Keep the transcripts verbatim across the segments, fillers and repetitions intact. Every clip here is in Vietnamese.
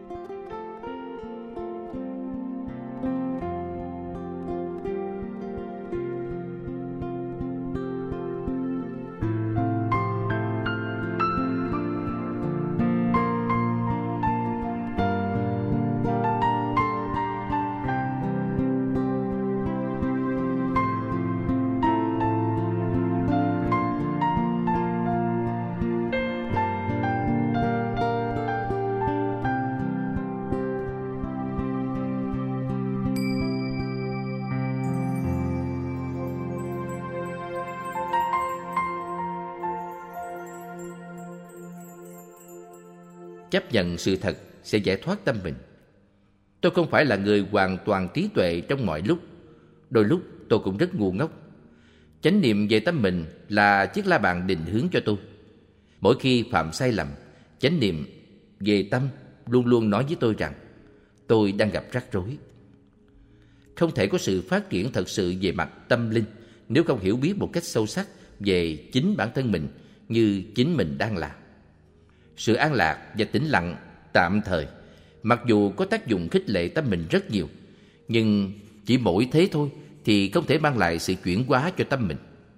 Chấp nhận sự thật sẽ giải thoát tâm mình. Tôi không phải là người hoàn toàn trí tuệ trong mọi lúc. Đôi lúc tôi cũng rất ngu ngốc. Chánh niệm về tâm mình là chiếc la bàn định hướng cho tôi. Mỗi khi phạm sai lầm, chánh niệm về tâm luôn luôn nói với tôi rằng tôi đang gặp rắc rối. Không thể có sự phát triển thật sự về mặt tâm linh nếu không hiểu biết một cách sâu sắc về chính bản thân mình như chính mình đang làm. Sự an lạc và tĩnh lặng tạm thời, mặc dù có tác dụng khích lệ tâm mình rất nhiều, nhưng chỉ mỗi thế thôi thì không thể mang lại sự chuyển hóa cho tâm mình.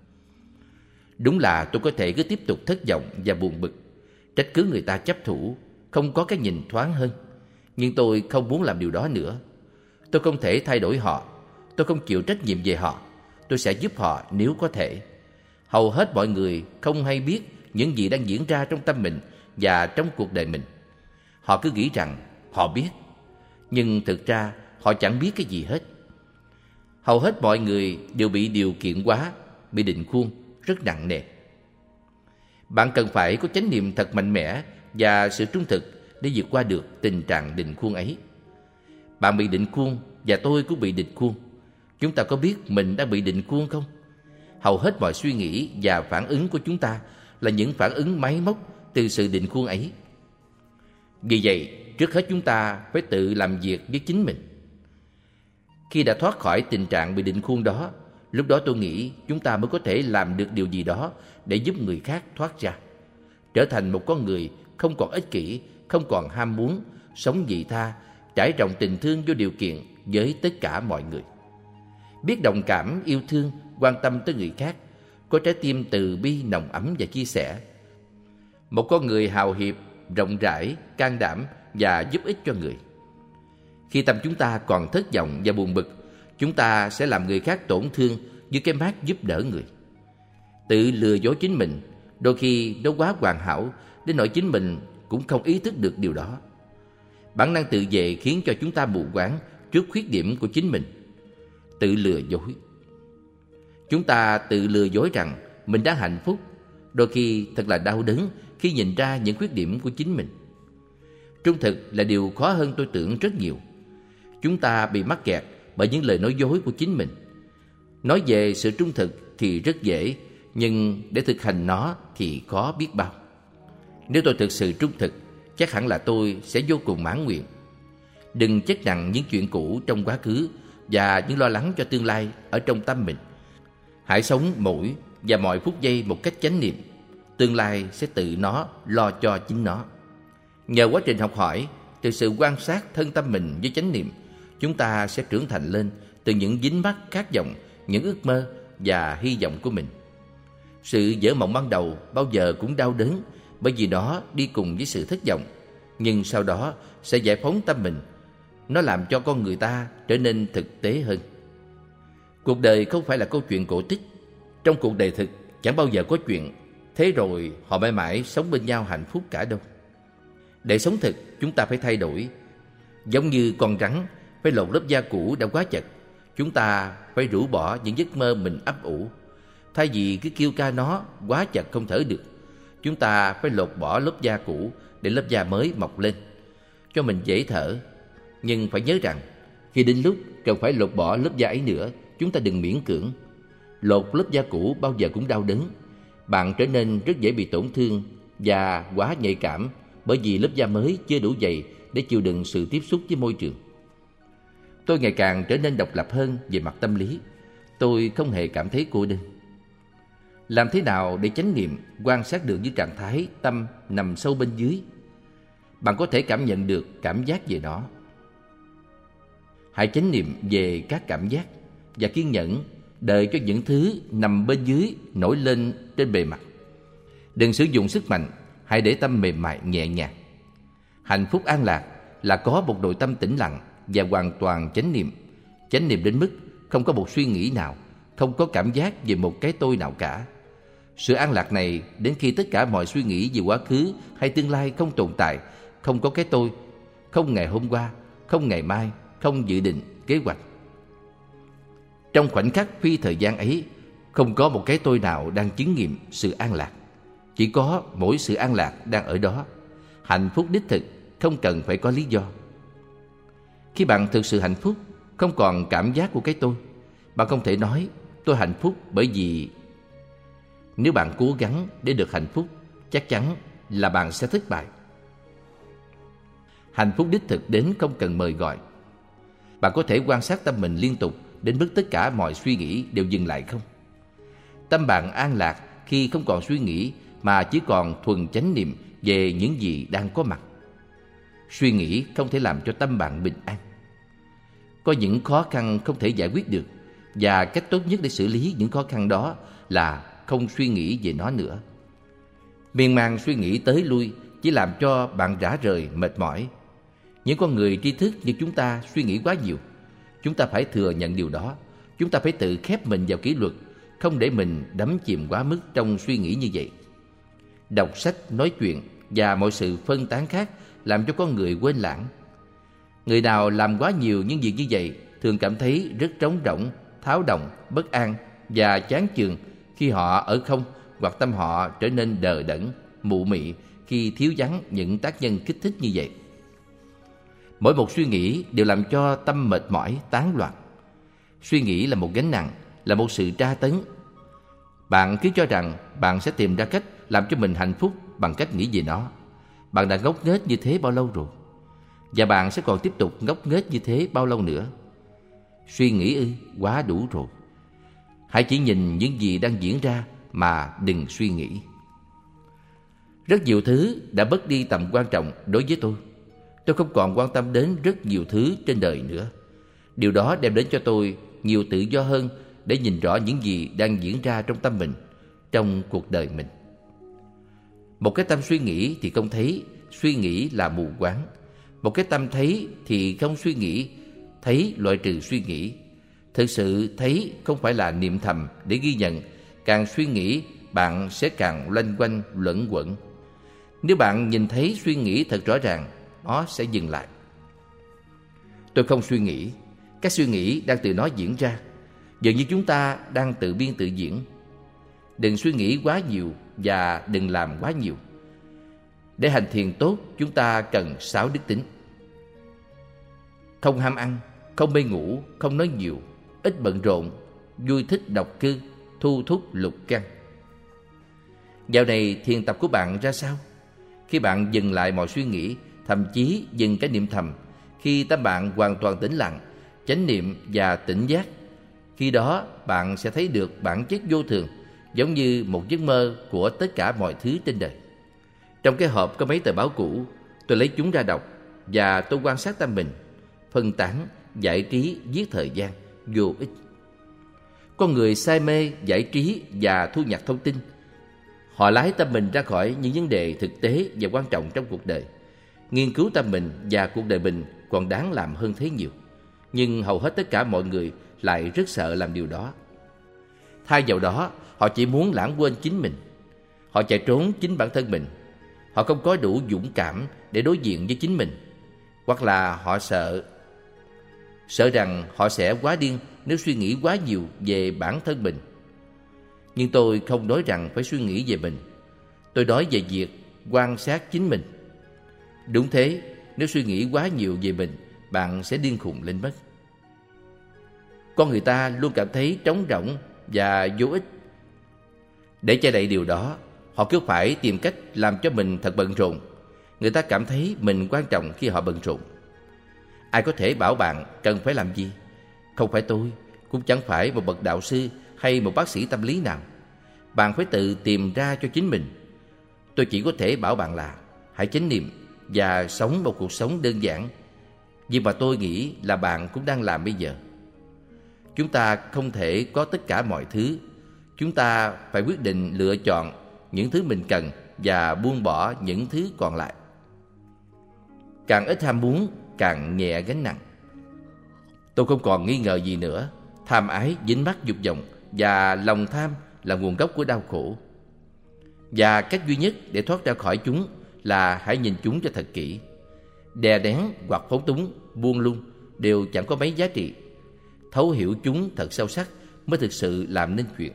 Đúng là tôi có thể cứ tiếp tục thất vọng và buồn bực, trách cứ người ta chấp thủ, không có cái nhìn thoáng hơn. Nhưng tôi không muốn làm điều đó nữa. Tôi không thể thay đổi họ. Tôi không chịu trách nhiệm về họ. Tôi sẽ giúp họ nếu có thể. Hầu hết mọi người không hay biết những gì đang diễn ra trong tâm mình và trong cuộc đời mình. Họ cứ nghĩ rằng họ biết, nhưng thực ra họ chẳng biết cái gì hết. Hầu hết mọi người đều bị điều kiện hóa, bị định khuôn rất nặng nề. Bạn cần phải có chánh niệm thật mạnh mẽ và sự trung thực để vượt qua được tình trạng định khuôn ấy. Bạn bị định khuôn và tôi cũng bị định khuôn. Chúng ta có biết mình đang bị định khuôn không? Hầu hết mọi suy nghĩ và phản ứng của chúng ta là những phản ứng máy móc từ sự định khuôn ấy. Vì vậy, trước hết chúng ta phải tự làm việc với chính mình. Khi đã thoát khỏi tình trạng bị định khuôn đó, lúc đó tôi nghĩ chúng ta mới có thể làm được điều gì đó để giúp người khác thoát ra, trở thành một con người không còn ích kỷ, không còn ham muốn, sống vị tha, trải rộng tình thương vô điều kiện với tất cả mọi người. Biết đồng cảm, yêu thương, quan tâm tới người khác, có trái tim từ bi, nồng ấm và chia sẻ. Một con người hào hiệp, rộng rãi, can đảm và giúp ích cho người. Khi tâm chúng ta còn thất vọng và buồn bực, chúng ta sẽ làm người khác tổn thương với cái mác giúp đỡ người. Tự lừa dối chính mình, đôi khi nó quá hoàn hảo đến nỗi chính mình cũng không ý thức được điều đó. Bản năng tự vệ khiến cho chúng ta mù quáng trước khuyết điểm của chính mình. Tự lừa dối. Chúng ta tự lừa dối rằng mình đang hạnh phúc, đôi khi thật là đau đớn khi nhìn ra những khuyết điểm của chính mình. Trung thực là điều khó hơn tôi tưởng rất nhiều. Chúng ta bị mắc kẹt bởi những lời nói dối của chính mình. Nói về sự trung thực thì rất dễ, nhưng để thực hành nó thì khó biết bao. Nếu tôi thực sự trung thực, chắc hẳn là tôi sẽ vô cùng mãn nguyện. Đừng chất nặng những chuyện cũ trong quá khứ và những lo lắng cho tương lai ở trong tâm mình. Hãy sống mỗi và mọi phút giây một cách chánh niệm. Tương lai sẽ tự nó lo cho chính nó. Nhờ quá trình học hỏi, từ sự quan sát thân tâm mình với chánh niệm, chúng ta sẽ trưởng thành lên từ những dính mắc khát vọng, những ước mơ và hy vọng của mình. Sự vỡ mộng ban đầu bao giờ cũng đau đớn, bởi vì nó đi cùng với sự thất vọng, nhưng sau đó sẽ giải phóng tâm mình. Nó làm cho con người ta trở nên thực tế hơn. Cuộc đời không phải là câu chuyện cổ tích. Trong cuộc đời thực chẳng bao giờ có chuyện thế rồi họ mãi mãi sống bên nhau hạnh phúc cả đâu. Để sống thực, chúng ta phải thay đổi. Giống như con rắn phải lột lớp da cũ đã quá chật, chúng ta phải rũ bỏ những giấc mơ mình ấp ủ. Thay vì cứ kêu ca nó quá chật không thở được, chúng ta phải lột bỏ lớp da cũ để lớp da mới mọc lên, cho mình dễ thở. Nhưng phải nhớ rằng, khi đến lúc cần phải lột bỏ lớp da ấy nữa, chúng ta đừng miễn cưỡng. Lột lớp da cũ bao giờ cũng đau đớn. Bạn trở nên rất dễ bị tổn thương và quá nhạy cảm, bởi vì lớp da mới chưa đủ dày để chịu đựng sự tiếp xúc với môi trường. Tôi ngày càng trở nên độc lập hơn về mặt tâm lý. Tôi không hề cảm thấy cô đơn. Làm thế nào để chánh niệm quan sát được những trạng thái tâm nằm sâu bên dưới? bạn có thể cảm nhận được cảm giác về nó. Hãy chánh niệm về các cảm giác và kiên nhẫn đợi cho những thứ nằm bên dưới nổi lên trên bề mặt. Đừng sử dụng sức mạnh, hãy để tâm mềm mại nhẹ nhàng. Hạnh phúc an lạc là có một nội tâm tĩnh lặng và hoàn toàn chánh niệm. Chánh niệm đến mức không có một suy nghĩ nào, không có cảm giác về một cái tôi nào cả. Sự an lạc này đến khi tất cả mọi suy nghĩ về quá khứ hay tương lai không tồn tại, không có cái tôi, không ngày hôm qua, không ngày mai, không dự định, kế hoạch. Trong khoảnh khắc phi thời gian ấy, không có một cái tôi nào đang chứng nghiệm sự an lạc. Chỉ có mỗi sự an lạc đang ở đó. Hạnh phúc đích thực không cần phải có lý do. Khi bạn thực sự hạnh phúc, không còn cảm giác của cái tôi, bạn không thể nói tôi hạnh phúc bởi vì... Nếu bạn cố gắng để được hạnh phúc, chắc chắn là bạn sẽ thất bại. Hạnh phúc đích thực đến không cần mời gọi. Bạn có thể quan sát tâm mình liên tục đến mức tất cả mọi suy nghĩ đều dừng lại không? Tâm bạn an lạc khi không còn suy nghĩ mà chỉ còn thuần chánh niệm về những gì đang có mặt. Suy nghĩ không thể làm cho tâm bạn bình an. Có những khó khăn không thể giải quyết được, và cách tốt nhất để xử lý những khó khăn đó là không suy nghĩ về nó nữa. Miên man suy nghĩ tới lui chỉ làm cho bạn rã rời, mệt mỏi. Những con người tri thức như chúng ta suy nghĩ quá nhiều. Chúng ta phải thừa nhận điều đó. Chúng ta phải tự khép mình vào kỷ luật, không để mình đắm chìm quá mức trong suy nghĩ như vậy. Đọc sách, nói chuyện và mọi sự phân tán khác làm cho con người quên lãng. Người nào làm quá nhiều những việc như vậy thường cảm thấy rất trống rỗng, tháo động, bất an và chán chường khi họ ở không, hoặc tâm họ trở nên đờ đẫn, mụ mị khi thiếu vắng những tác nhân kích thích như vậy. Mỗi một suy nghĩ đều làm cho tâm mệt mỏi, tán loạn. Suy nghĩ là một gánh nặng, là một sự tra tấn. Bạn cứ cho rằng bạn sẽ tìm ra cách làm cho mình hạnh phúc bằng cách nghĩ về nó. Bạn đã ngốc nghếch như thế bao lâu rồi? Và bạn sẽ còn tiếp tục ngốc nghếch như thế bao lâu nữa? Suy nghĩ ư? Quá đủ rồi. Hãy chỉ nhìn những gì đang diễn ra mà đừng suy nghĩ. Rất nhiều thứ đã mất đi tầm quan trọng đối với tôi. Tôi không còn quan tâm đến rất nhiều thứ trên đời nữa. Điều đó đem đến cho tôi nhiều tự do hơn để nhìn rõ những gì đang diễn ra trong tâm mình, trong cuộc đời mình. Một cái tâm suy nghĩ thì không thấy, suy nghĩ là mù quáng. Một cái tâm thấy thì không suy nghĩ, thấy loại trừ suy nghĩ. Thực sự thấy không phải là niệm thầm để ghi nhận. Càng suy nghĩ, bạn sẽ càng loanh quanh luẩn quẩn. Nếu bạn nhìn thấy suy nghĩ thật rõ ràng, nó sẽ dừng lại. Tôi không suy nghĩ. Các suy nghĩ đang từ nó diễn ra. Dường như chúng ta đang tự biên tự diễn. Đừng suy nghĩ quá nhiều và đừng làm quá nhiều. Để hành thiền tốt, chúng ta cần sáu đức tính: không ham ăn, không mê ngủ, không nói nhiều, ít bận rộn, vui thích độc cư, thu thúc lục căn. Dạo này thiền tập của bạn ra sao? Khi bạn dừng lại mọi suy nghĩ, thậm chí dừng cái niệm thầm, khi tâm bạn hoàn toàn tĩnh lặng, chánh niệm và tỉnh giác, khi đó bạn sẽ thấy được bản chất vô thường, giống như một giấc mơ của tất cả mọi thứ trên đời. Trong cái hộp có mấy tờ báo cũ, tôi lấy chúng ra đọc và tôi quan sát tâm mình, phân tán, giải trí, giết thời gian, vô ích. Con người say mê, giải trí và thu nhặt thông tin. Họ lái tâm mình ra khỏi những vấn đề thực tế và quan trọng trong cuộc đời. Nghiên cứu tâm mình và cuộc đời mình còn đáng làm hơn thế nhiều. Nhưng hầu hết tất cả mọi người lại rất sợ làm điều đó. Thay vào đó, họ chỉ muốn lãng quên chính mình. Họ chạy trốn chính bản thân mình. Họ không có đủ dũng cảm để đối diện với chính mình. Hoặc là họ sợ Sợ rằng họ sẽ quá điên nếu suy nghĩ quá nhiều về bản thân mình. Nhưng tôi không nói rằng phải suy nghĩ về mình. Tôi nói về việc quan sát chính mình. Đúng thế, nếu suy nghĩ quá nhiều về mình, bạn sẽ điên khùng lên mất. Con người ta luôn cảm thấy trống rỗng và vô ích. Để che đậy điều đó, họ cứ phải tìm cách làm cho mình thật bận rộn. Người ta cảm thấy mình quan trọng khi họ bận rộn. Ai có thể bảo bạn cần phải làm gì? Không phải tôi, cũng chẳng phải một bậc đạo sư hay một bác sĩ tâm lý nào. Bạn phải tự tìm ra cho chính mình. Tôi chỉ có thể bảo bạn là hãy chánh niệm và sống một cuộc sống đơn giản, nhưng mà tôi nghĩ là bạn cũng đang làm bây giờ. Chúng ta không thể có tất cả mọi thứ. Chúng ta phải quyết định lựa chọn những thứ mình cần và buông bỏ những thứ còn lại. Càng ít ham muốn, càng nhẹ gánh nặng. Tôi không còn nghi ngờ gì nữa. Tham ái dính mắc dục vọng và lòng tham là nguồn gốc của đau khổ. Và cách duy nhất để thoát ra khỏi chúng là hãy nhìn chúng cho thật kỹ. Đè đén hoặc phóng túng, buông lung đều chẳng có mấy giá trị. Thấu hiểu chúng thật sâu sắc mới thực sự làm nên chuyện.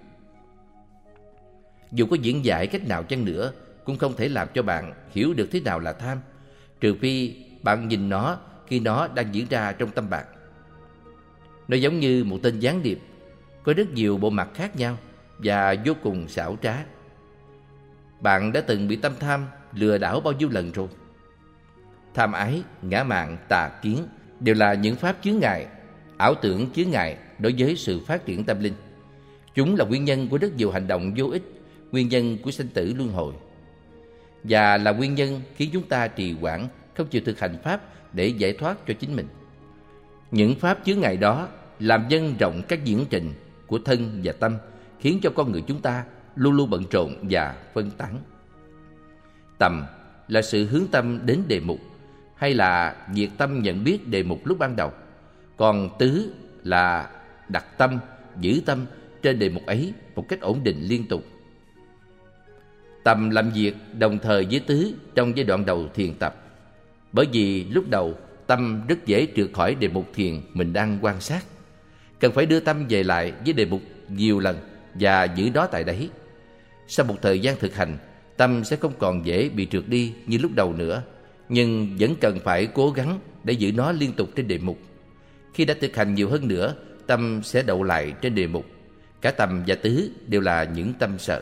Dù có diễn giải cách nào chăng nữa cũng không thể làm cho bạn hiểu được thế nào là tham, trừ phi bạn nhìn nó khi nó đang diễn ra trong tâm bạn. Nó giống như một tên gián điệp, có rất nhiều bộ mặt khác nhau và vô cùng xảo trá. Bạn đã từng bị tâm tham lừa đảo bao nhiêu lần rồi? Tham ái, ngã mạn, tà kiến đều là những pháp chướng ngại, ảo tưởng chướng ngại đối với sự phát triển tâm linh. Chúng là nguyên nhân của rất nhiều hành động vô ích, nguyên nhân của sinh tử luân hồi, và là nguyên nhân khiến chúng ta trì hoãn, không chịu thực hành pháp để giải thoát cho chính mình. Những pháp chướng ngại đó làm nhân rộng các diễn trình của thân và tâm, khiến cho con người chúng ta luôn luôn bận rộn và phân tán. Tầm là sự hướng tâm đến đề mục, hay là nhiệt tâm nhận biết đề mục lúc ban đầu. Còn tứ là đặt tâm, giữ tâm trên đề mục ấy một cách ổn định liên tục. Tầm làm việc đồng thời với tứ trong giai đoạn đầu thiền tập, bởi vì lúc đầu tâm rất dễ trượt khỏi đề mục thiền mình đang quan sát. Cần phải đưa tâm về lại với đề mục nhiều lần và giữ đó tại đấy. Sau một thời gian thực hành, tâm sẽ không còn dễ bị trượt đi như lúc đầu nữa, nhưng vẫn cần phải cố gắng để giữ nó liên tục trên đề mục. Khi đã thực hành nhiều hơn nữa, tâm sẽ đậu lại trên đề mục. Cả tầm và tứ đều là những tâm sở.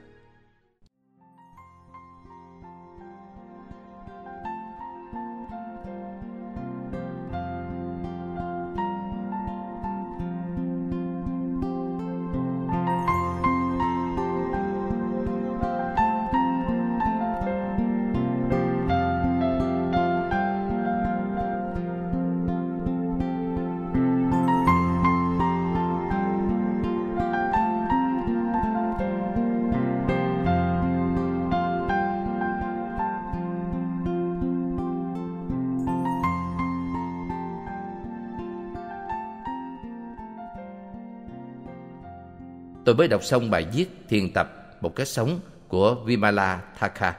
Tôi mới đọc xong bài viết Thiền tập một cách sống của Vimala Thakar.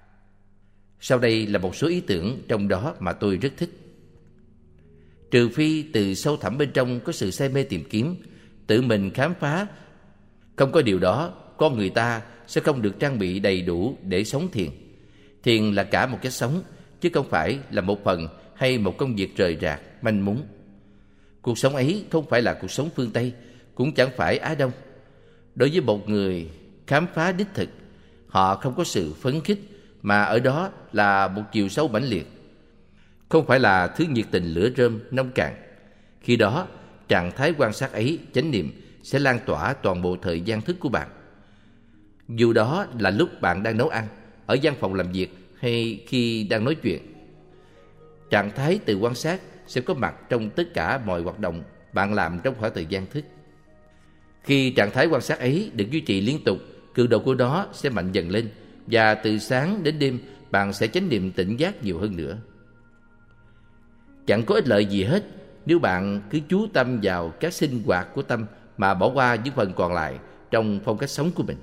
Sau đây là một số ý tưởng trong đó mà tôi rất thích. Trừ phi từ sâu thẳm bên trong có sự say mê tìm kiếm, tự mình khám phá, không có điều đó, con người ta sẽ không được trang bị đầy đủ để sống thiền. Thiền là cả một cách sống, chứ không phải là một phần hay một công việc rời rạc, manh mún. Cuộc sống ấy không phải là cuộc sống phương Tây, cũng chẳng phải Á Đông. Đối với một người khám phá đích thực, họ không có sự phấn khích, mà ở đó là một chiều sâu mãnh liệt, không phải là thứ nhiệt tình lửa rơm nông cạn. Khi đó, trạng thái quan sát ấy, chánh niệm sẽ lan tỏa toàn bộ thời gian thức của bạn. Dù đó là lúc bạn đang nấu ăn, ở văn phòng làm việc hay khi đang nói chuyện. Trạng thái từ quan sát sẽ có mặt trong tất cả mọi hoạt động bạn làm trong khoảng thời gian thức. Khi trạng thái quan sát ấy được duy trì liên tục, cường độ của nó sẽ mạnh dần lên, và từ sáng đến đêm bạn sẽ chánh niệm tỉnh giác nhiều hơn nữa. Chẳng có ích lợi gì hết nếu bạn cứ chú tâm vào các sinh hoạt của tâm mà bỏ qua những phần còn lại trong phong cách sống của mình.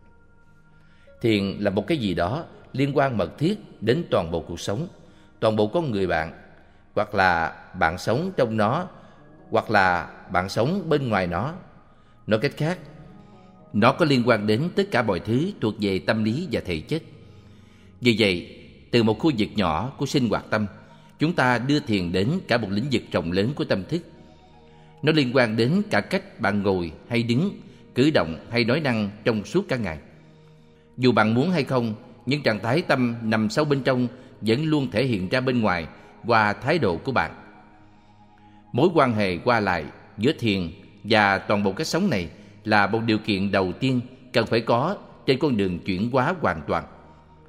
Thiền là một cái gì đó liên quan mật thiết đến toàn bộ cuộc sống, toàn bộ con người bạn, hoặc là bạn sống trong nó, hoặc là bạn sống bên ngoài nó. Nói cách khác, nó có liên quan đến tất cả mọi thứ thuộc về tâm lý và thể chất. Vì vậy, từ một khu vực nhỏ của sinh hoạt tâm, chúng ta đưa thiền đến cả một lĩnh vực rộng lớn của tâm thức. Nó liên quan đến cả cách bạn ngồi hay đứng, cử động hay nói năng trong suốt cả ngày. Dù bạn muốn hay không, những trạng thái tâm nằm sâu bên trong vẫn luôn thể hiện ra bên ngoài qua thái độ của bạn. Mối quan hệ qua lại giữa thiền và toàn bộ cách sống này là một điều kiện đầu tiên cần phải có trên con đường chuyển hóa hoàn toàn.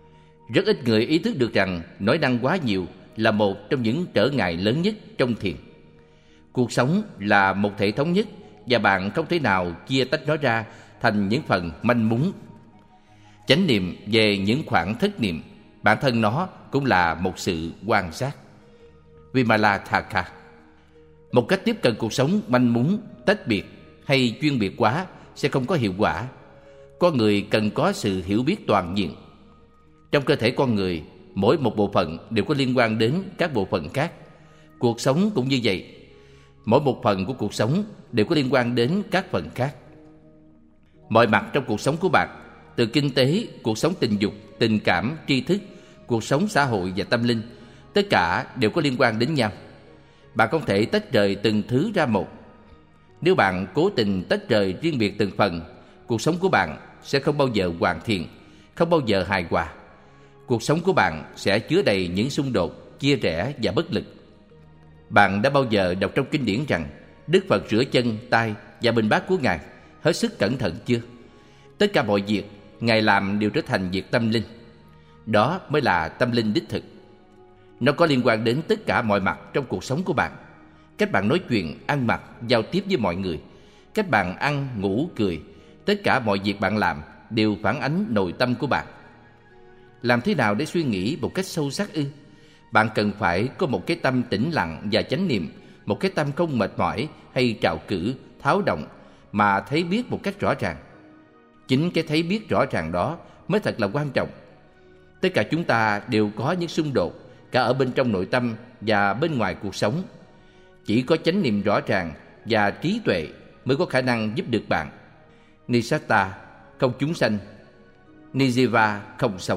Rất ít người ý thức được rằng nói năng quá nhiều là một trong những trở ngại lớn nhất trong thiền. Cuộc sống là một thể thống nhất và bạn không thể nào chia tách nó ra thành những phần manh mún. Chánh niệm về những khoảng thất niệm, bản thân nó cũng là một sự quan sát. Vimalatthaka. Một cách tiếp cận cuộc sống manh mún, tách biệt hay chuyên biệt quá sẽ không có hiệu quả. Con người cần có sự hiểu biết toàn diện. Trong cơ thể con người, mỗi một bộ phận đều có liên quan đến các bộ phận khác. Cuộc sống cũng như vậy. Mỗi một phần của cuộc sống đều có liên quan đến các phần khác. Mọi mặt trong cuộc sống của bạn, từ kinh tế, cuộc sống tình dục, tình cảm, tri thức, cuộc sống xã hội và tâm linh, tất cả đều có liên quan đến nhau. Bạn không thể tách rời từng thứ ra một. Nếu bạn cố tình tách rời riêng biệt từng phần, cuộc sống của bạn sẽ không bao giờ hoàn thiện, không bao giờ hài hòa. Cuộc sống của bạn sẽ chứa đầy những xung đột, chia rẽ và bất lực. Bạn đã bao giờ đọc trong kinh điển rằng Đức Phật rửa chân, tay và bình bát của Ngài hết sức cẩn thận chưa? Tất cả mọi việc Ngài làm đều trở thành việc tâm linh. Đó mới là tâm linh đích thực. Nó có liên quan đến tất cả mọi mặt trong cuộc sống của bạn. Cách bạn nói chuyện, ăn mặc, giao tiếp với mọi người, cách bạn ăn, ngủ, cười, tất cả mọi việc bạn làm đều phản ánh nội tâm của bạn. Làm thế nào để suy nghĩ một cách sâu sắc ư? Bạn cần phải có một cái tâm tĩnh lặng và chánh niệm, một cái tâm không mệt mỏi hay trào cử, tháo động, mà thấy biết một cách rõ ràng. Chính cái thấy biết rõ ràng đó mới thật là quan trọng. Tất cả chúng ta đều có những xung đột, cả ở bên trong nội tâm và bên ngoài cuộc sống. Chỉ có chánh niệm rõ ràng và trí tuệ mới có khả năng giúp được bạn. Nisatta, không chúng sanh. Nijiva, không sống.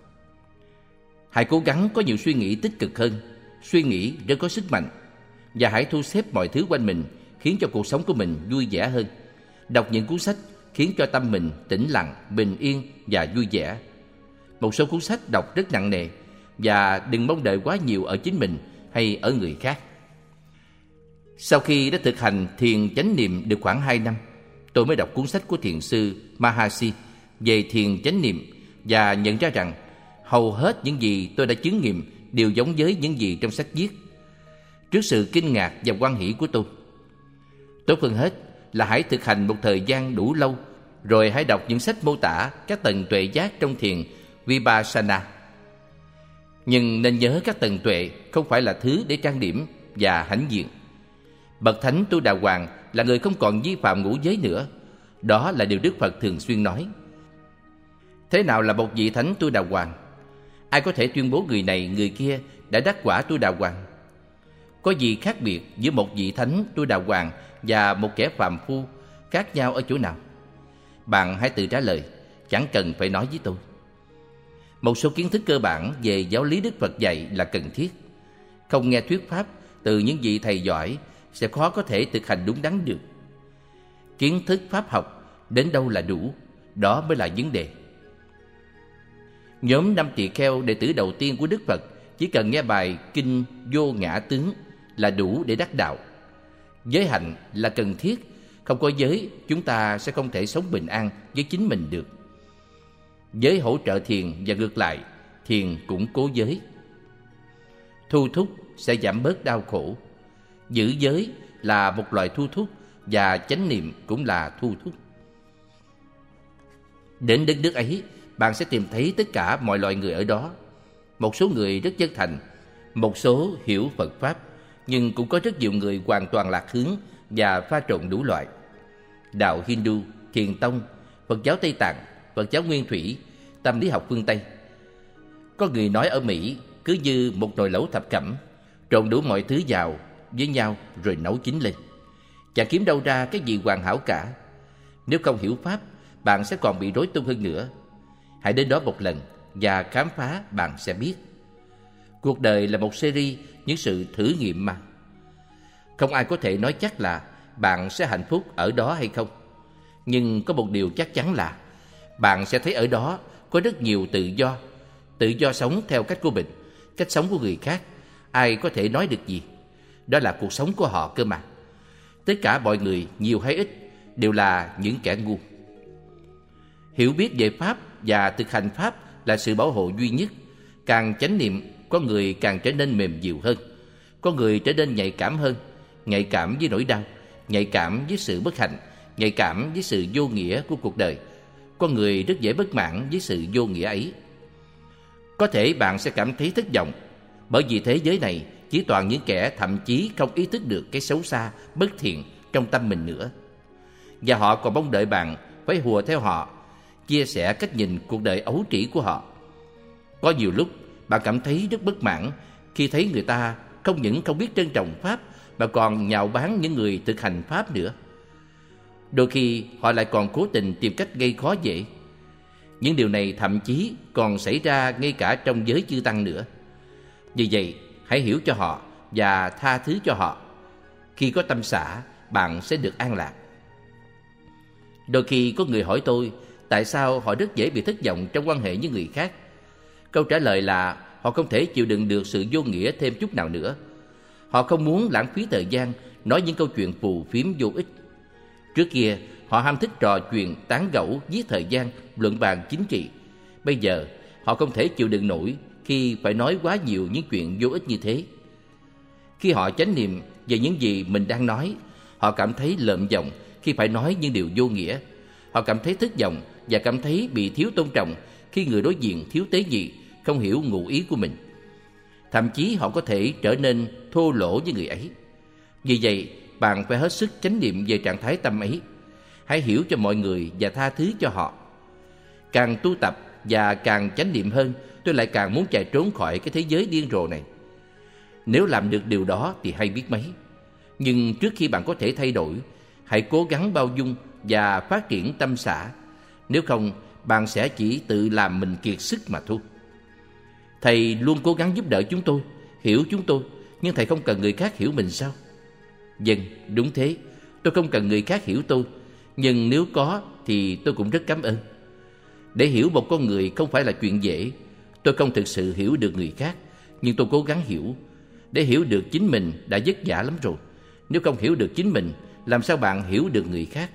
Hãy cố gắng có nhiều suy nghĩ tích cực hơn. Suy nghĩ rất có sức mạnh. Và hãy thu xếp mọi thứ quanh mình khiến cho cuộc sống của mình vui vẻ hơn. Đọc những cuốn sách khiến cho tâm mình tĩnh lặng, bình yên và vui vẻ. Một số cuốn sách đọc rất nặng nề, và đừng mong đợi quá nhiều ở chính mình hay ở người khác. Sau khi đã thực hành thiền chánh niệm được khoảng hai năm, tôi mới đọc cuốn sách của thiền sư Mahasi về thiền chánh niệm và nhận ra rằng hầu hết những gì tôi đã chứng nghiệm đều giống với những gì trong sách viết. Trước sự kinh ngạc và hoan hỷ của tôi, tốt hơn hết là hãy thực hành một thời gian đủ lâu, rồi hãy đọc những sách mô tả các tầng tuệ giác trong thiền Vipassana. Nhưng nên nhớ các tầng tuệ không phải là thứ để trang điểm và hãnh diện. Bậc Thánh Tu Đà Hoàng là người không còn vi phạm ngũ giới nữa. Đó là điều Đức Phật thường xuyên nói. Thế nào là một vị Thánh Tu Đà Hoàng? Ai có thể tuyên bố người này người kia đã đắc quả Tu Đà Hoàng? Có gì khác biệt giữa một vị Thánh Tu Đà Hoàng và một kẻ phàm phu? Khác nhau ở chỗ nào? Bạn hãy tự trả lời, chẳng cần phải nói với tôi. Một số kiến thức cơ bản về giáo lý Đức Phật dạy là cần thiết. Không nghe thuyết pháp từ những vị thầy giỏi sẽ khó có thể thực hành đúng đắn được. Kiến thức pháp học đến đâu là đủ, đó mới là vấn đề. Nhóm năm tỳ kheo đệ tử đầu tiên của Đức Phật chỉ cần nghe bài Kinh Vô Ngã Tướng là đủ để đắc đạo. Giới hạnh là cần thiết. Không có giới, chúng ta sẽ không thể sống bình an với chính mình được. Giới hỗ trợ thiền và ngược lại, thiền củng cố giới. Thu thúc sẽ giảm bớt đau khổ. Giữ giới là một loại thu thúc, và chánh niệm cũng là thu thúc. Đến đất nước ấy, bạn sẽ tìm thấy tất cả mọi loại người ở đó. Một số người rất chân thành, một số hiểu Phật Pháp, nhưng cũng có rất nhiều người hoàn toàn lạc hướng và pha trộn đủ loại. Đạo Hindu, Thiền Tông, Phật giáo Tây Tạng, Phật giáo Nguyên Thủy, tâm lý học phương Tây. Có người nói ở Mỹ cứ như một nồi lẩu thập cẩm, trộn đủ mọi thứ vào với nhau rồi nấu chín lên. Chẳng kiếm đâu ra cái gì hoàn hảo cả. Nếu không hiểu Pháp, bạn sẽ còn bị rối tung hơn nữa. Hãy đến đó một lần và khám phá, bạn sẽ biết. Cuộc đời là một series những sự thử nghiệm mà. Không ai có thể nói chắc là bạn sẽ hạnh phúc ở đó hay không. Nhưng có một điều chắc chắn là bạn sẽ thấy ở đó có rất nhiều tự do. Tự do sống theo cách của mình, cách sống của người khác. Ai có thể nói được gì? Đó là cuộc sống của họ cơ mà. Tất cả mọi người, nhiều hay ít, đều là những kẻ ngu. Hiểu biết về Pháp và thực hành Pháp là sự bảo hộ duy nhất. Càng chánh niệm, con người càng trở nên mềm dịu hơn. Con người trở nên nhạy cảm hơn, nhạy cảm với nỗi đau, nhạy cảm với sự bất hạnh, nhạy cảm với sự vô nghĩa của cuộc đời. Con người rất dễ bất mãn với sự vô nghĩa ấy. Có thể bạn sẽ cảm thấy thất vọng, bởi vì thế giới này chỉ toàn những kẻ thậm chí không ý thức được cái xấu xa, bất thiện trong tâm mình nữa. Và họ còn mong đợi bạn phải hùa theo họ, chia sẻ cách nhìn cuộc đời ấu trĩ của họ. Có nhiều lúc bạn cảm thấy rất bất mãn khi thấy người ta không những không biết trân trọng Pháp mà còn nhạo báng những người thực hành Pháp nữa. Đôi khi họ lại còn cố tình tìm cách gây khó dễ. Những điều này thậm chí còn xảy ra ngay cả trong giới chư tăng nữa. Vì vậy, hãy hiểu cho họ và tha thứ cho họ. Khi có tâm xả, bạn sẽ được an lạc. Đôi khi có người hỏi tôi tại sao họ rất dễ bị thất vọng trong quan hệ với người khác. Câu trả lời là họ không thể chịu đựng được sự vô nghĩa thêm chút nào nữa. Họ không muốn lãng phí thời gian nói những câu chuyện phù phiếm vô ích. Trước kia, họ ham thích trò chuyện, tán gẫu, giết thời gian, luận bàn chính trị. Bây giờ, họ không thể chịu đựng nổi khi phải nói quá nhiều những chuyện vô ích như thế. Khi họ chánh niệm về những gì mình đang nói, họ cảm thấy lợm giọng khi phải nói những điều vô nghĩa. Họ cảm thấy thất vọng và cảm thấy bị thiếu tôn trọng khi người đối diện thiếu tế nhị, không hiểu ngụ ý của mình. Thậm chí họ có thể trở nên thô lỗ với người ấy. Vì vậy, bạn phải hết sức chánh niệm về trạng thái tâm ấy. Hãy hiểu cho mọi người và tha thứ cho họ. Càng tu tập và càng chánh niệm hơn, tôi lại càng muốn chạy trốn khỏi cái thế giới điên rồ này. Nếu làm được điều đó thì hay biết mấy. Nhưng trước khi bạn có thể thay đổi, hãy cố gắng bao dung và phát triển tâm xả. Nếu không, bạn sẽ chỉ tự làm mình kiệt sức mà thôi. Thầy luôn cố gắng giúp đỡ chúng tôi, hiểu chúng tôi, nhưng thầy không cần người khác hiểu mình sao? Vâng, đúng thế. Tôi không cần người khác hiểu tôi, nhưng nếu có thì tôi cũng rất cảm ơn. Để hiểu một con người không phải là chuyện dễ. Tôi không thực sự hiểu được người khác, nhưng tôi cố gắng hiểu. Để hiểu được chính mình đã vất vả lắm rồi. Nếu không hiểu được chính mình, làm sao bạn hiểu được người khác?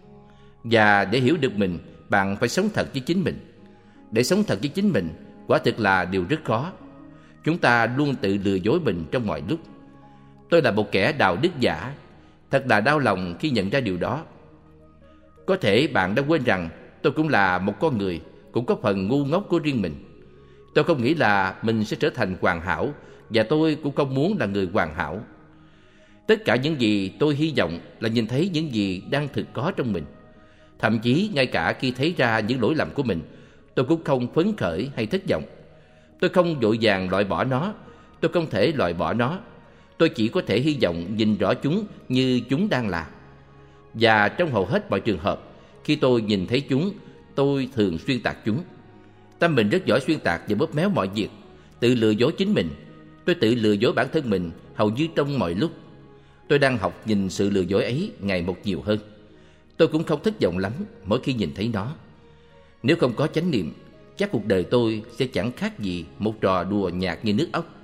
Và để hiểu được mình, bạn phải sống thật với chính mình. Để sống thật với chính mình, quả thực là điều rất khó. Chúng ta luôn tự lừa dối mình trong mọi lúc. Tôi là một kẻ đạo đức giả. Thật là đau lòng khi nhận ra điều đó. Có thể bạn đã quên rằng tôi cũng là một con người, cũng có phần ngu ngốc của riêng mình. Tôi không nghĩ là mình sẽ trở thành hoàn hảo, và tôi cũng không muốn là người hoàn hảo. Tất cả những gì tôi hy vọng là nhìn thấy những gì đang thực có trong mình. Thậm chí ngay cả khi thấy ra những lỗi lầm của mình, tôi cũng không phấn khởi hay thất vọng. Tôi không vội vàng loại bỏ nó. Tôi không thể loại bỏ nó. Tôi chỉ có thể hy vọng nhìn rõ chúng như chúng đang là. Và trong hầu hết mọi trường hợp, khi tôi nhìn thấy chúng, tôi thường xuyên tạc chúng. Tâm mình rất giỏi xuyên tạc và bóp méo mọi việc, tự lừa dối chính mình. Tôi tự lừa dối bản thân mình hầu như trong mọi lúc. Tôi đang học nhìn sự lừa dối ấy ngày một nhiều hơn. Tôi cũng không thất vọng lắm mỗi khi nhìn thấy nó. Nếu không có chánh niệm, chắc cuộc đời tôi sẽ chẳng khác gì một trò đùa nhạt như nước ốc.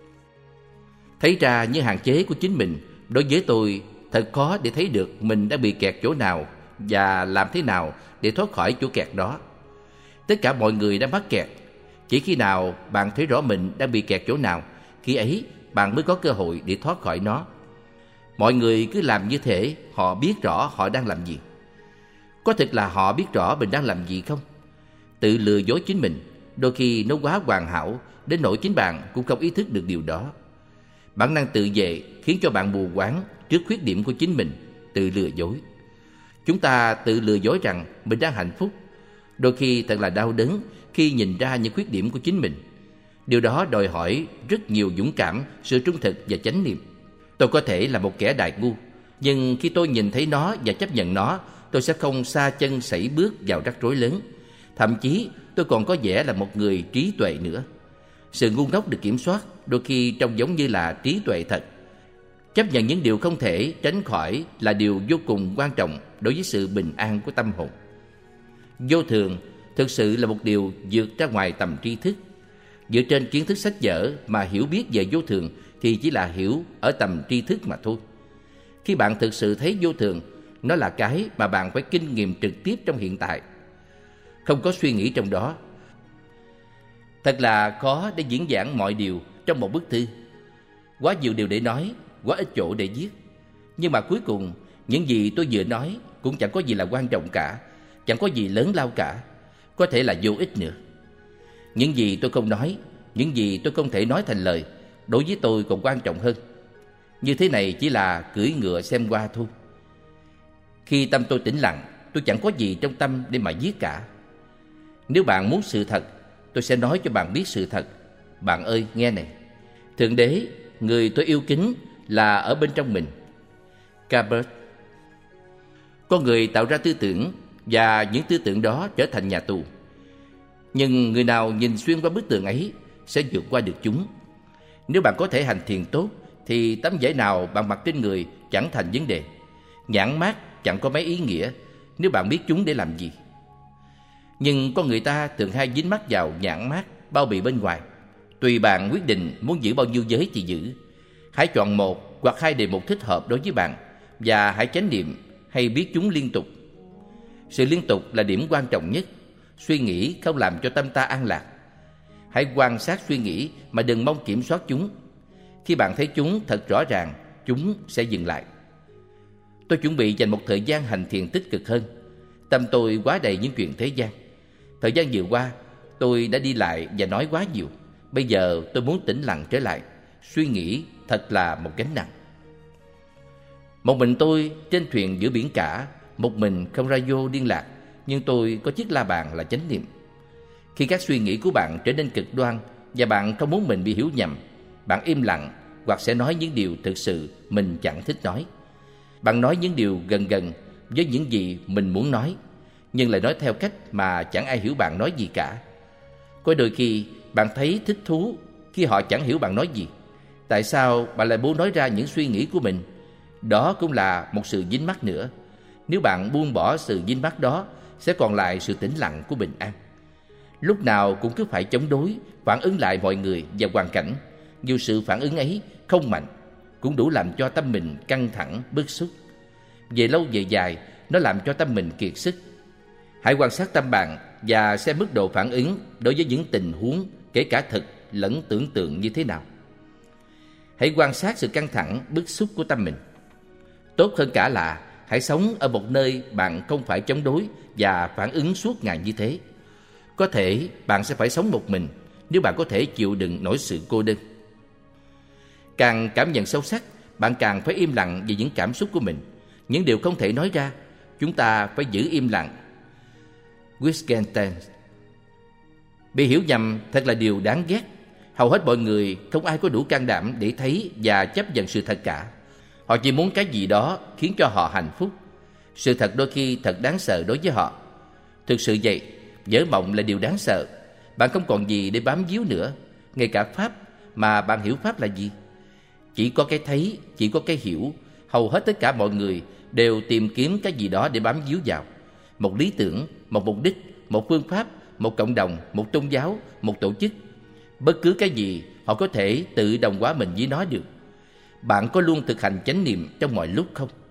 Thấy ra những hạn chế của chính mình, đối với tôi thật khó để thấy được mình đã bị kẹt chỗ nào và làm thế nào để thoát khỏi chỗ kẹt đó. Tất cả mọi người đã mắc kẹt. Chỉ khi nào bạn thấy rõ mình đang bị kẹt chỗ nào, khi ấy bạn mới có cơ hội để thoát khỏi nó. Mọi người cứ làm như thể họ biết rõ họ đang làm gì. Có thực là họ biết rõ mình đang làm gì không? Tự lừa dối chính mình, đôi khi nó quá hoàn hảo đến nỗi chính bạn cũng không ý thức được điều đó. Bản năng tự vệ khiến cho bạn mù quáng trước khuyết điểm của chính mình, tự lừa dối. Chúng ta tự lừa dối rằng mình đang hạnh phúc. Đôi khi thật là đau đớn khi nhìn ra những khuyết điểm của chính mình. Điều đó đòi hỏi rất nhiều dũng cảm, sự trung thực và chánh niệm. Tôi có thể là một kẻ đại ngu, nhưng khi tôi nhìn thấy nó và chấp nhận nó, tôi sẽ không sa chân sẩy bước vào rắc rối lớn. Thậm chí tôi còn có vẻ là một người trí tuệ nữa. Sự ngu ngốc được kiểm soát đôi khi trông giống như là trí tuệ thật. Chấp nhận những điều không thể tránh khỏi là điều vô cùng quan trọng đối với sự bình an của tâm hồn. Vô thường thực sự là một điều vượt ra ngoài tầm tri thức. Dựa trên kiến thức sách vở mà hiểu biết về vô thường thì chỉ là hiểu ở tầm tri thức mà thôi. Khi bạn thực sự thấy vô thường, nó là cái mà bạn phải kinh nghiệm trực tiếp trong hiện tại. Không có suy nghĩ trong đó. Thật là khó để diễn giảng mọi điều trong một bức thư. Quá nhiều điều để nói, quá ít chỗ để viết. Nhưng mà cuối cùng, những gì tôi vừa nói cũng chẳng có gì là quan trọng cả, chẳng có gì lớn lao cả, có thể là vô ích nữa. Những gì tôi không nói, những gì tôi không thể nói thành lời, đối với tôi còn quan trọng hơn. Như thế này chỉ là cưỡi ngựa xem hoa thôi. Khi tâm tôi tĩnh lặng, tôi chẳng có gì trong tâm để mà viết cả. Nếu bạn muốn sự thật, tôi sẽ nói cho bạn biết sự thật. Bạn ơi, nghe này. Thượng Đế, người tôi yêu kính, là ở bên trong mình. Cabert. Con người tạo ra tư tưởng, và những tư tưởng đó trở thành nhà tù. Nhưng người nào nhìn xuyên qua bức tường ấy sẽ vượt qua được chúng. Nếu bạn có thể hành thiền tốt, thì tấm vải nào bạn mặc trên người chẳng thành vấn đề. Nhãn mác chẳng có mấy ý nghĩa nếu bạn biết chúng để làm gì. Nhưng con người ta thường hay dính mắc vào nhãn mác, bao bì bên ngoài. Tùy bạn quyết định muốn giữ bao nhiêu giới thì giữ. Hãy chọn một hoặc hai đề mục thích hợp đối với bạn, và hãy chánh niệm hay biết chúng liên tục. Sự liên tục là điểm quan trọng nhất. Suy nghĩ không làm cho tâm ta an lạc. Hãy quan sát suy nghĩ mà đừng mong kiểm soát chúng. Khi bạn thấy chúng thật rõ ràng, chúng sẽ dừng lại. Tôi chuẩn bị dành một thời gian hành thiền tích cực hơn. Tâm tôi quá đầy những chuyện thế gian. Thời gian vừa qua, tôi đã đi lại và nói quá nhiều. Bây giờ tôi muốn tĩnh lặng trở lại. Suy nghĩ thật là một gánh nặng. Một mình tôi trên thuyền giữa biển cả, một mình không radio liên lạc, nhưng tôi có chiếc la bàn là chánh niệm. Khi các suy nghĩ của bạn trở nên cực đoan và bạn không muốn mình bị hiểu nhầm, bạn im lặng hoặc sẽ nói những điều thực sự mình chẳng thích nói. Bạn nói những điều gần gần với những gì mình muốn nói, nhưng lại nói theo cách mà chẳng ai hiểu bạn nói gì cả. Có đôi khi bạn thấy thích thú khi họ chẳng hiểu bạn nói gì. Tại sao bạn lại muốn nói ra những suy nghĩ của mình? Đó cũng là một sự dính mắc nữa. Nếu bạn buông bỏ sự dính mắc đó, sẽ còn lại sự tĩnh lặng của bình an. Lúc nào cũng cứ phải chống đối, phản ứng lại mọi người và hoàn cảnh. Dù sự phản ứng ấy không mạnh, cũng đủ làm cho tâm mình căng thẳng, bức xúc. Về lâu về dài, nó làm cho tâm mình kiệt sức. Hãy quan sát tâm bạn và xem mức độ phản ứng đối với những tình huống, kể cả thực lẫn tưởng tượng như thế nào. Hãy quan sát sự căng thẳng, bức xúc của tâm mình. Tốt hơn cả là hãy sống ở một nơi bạn không phải chống đối và phản ứng suốt ngày như thế. Có thể bạn sẽ phải sống một mình nếu bạn có thể chịu đựng nổi sự cô đơn. Càng cảm nhận sâu sắc, bạn càng phải im lặng về những cảm xúc của mình. Những điều không thể nói ra, chúng ta phải giữ im lặng. Wittgenstein. Bị hiểu nhầm thật là điều đáng ghét. Hầu hết mọi người không ai có đủ can đảm để thấy và chấp nhận sự thật cả. Họ chỉ muốn cái gì đó khiến cho họ hạnh phúc. Sự thật đôi khi thật đáng sợ đối với họ. Thực sự vậy, vỡ mộng là điều đáng sợ. Bạn không còn gì để bám víu nữa. Ngay cả Pháp, mà bạn hiểu Pháp là gì? Chỉ có cái thấy, chỉ có cái hiểu. Hầu hết tất cả mọi người đều tìm kiếm cái gì đó để bám víu vào. Một lý tưởng, một mục đích, một phương pháp, một cộng đồng, một tôn giáo, một tổ chức. Bất cứ cái gì họ có thể tự đồng hóa mình với nó được. Bạn có luôn thực hành chánh niệm trong mọi lúc không?